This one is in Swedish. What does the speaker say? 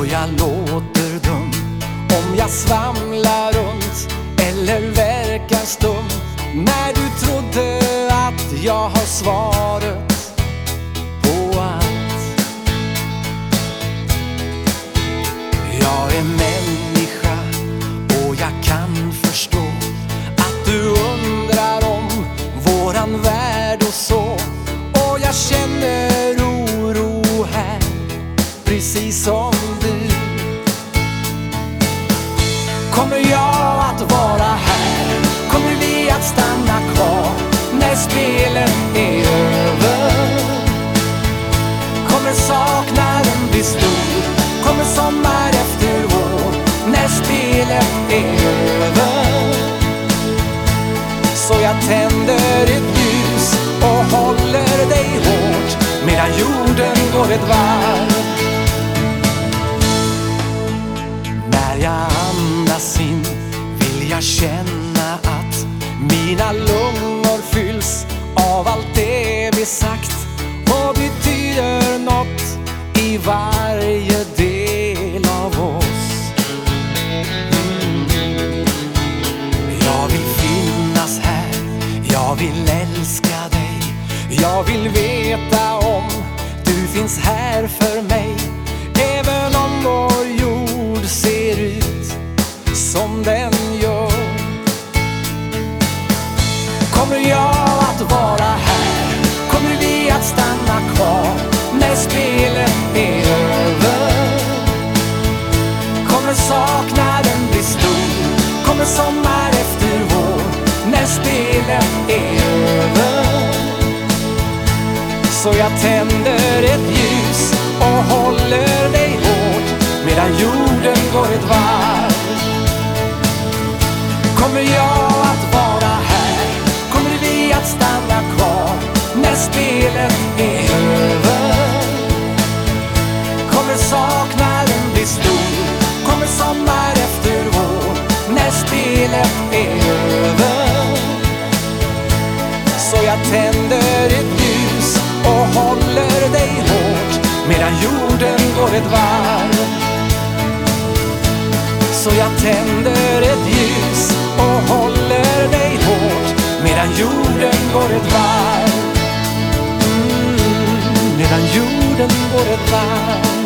Och jag låter dum om jag svamlar runt eller verkar stum när du trodde att jag har svaret på allt. Jag är människa och jag kan förstå att du undrar om våran värld och så. Och jag känner oro här, precis som du. Kommer jag att vara här? Kommer vi att stanna kvar när spelet är över? Kommer saknaden bli stor? Kommer sommar efter vår när spelet är över? Så jag tänder ett ljus och håller dig hårt medan jorden går ett varv. När jag andas in vill jag känna att mina lungor fylls av allt det vi sagt och betyder något i varje del av oss. Jag vill finnas här, jag vill älska dig, jag vill veta om du finns här för mig. Även om vår jord ser ut som den gör. Kommer jag att vara här? Kommer vi att stanna kvar när spelet är över? Kommer saknaden bli stor? Kommer sommar efter vår när spelet är över? Så jag tänder ett ljus och håller dig hårt medan jorden går ett varv. Kommer jag att vara här? Kommer vi att stanna kvar när spelet är över? Kommer saknaden bli stor? Kommer sommar efter vår när spelet är över? Så jag tänder ett ljus och håller dig hårt medan jorden går ett varv. Så jag tänder ett ljus och håller dig hårt medan jorden går ett varv. Medan jorden går ett varv.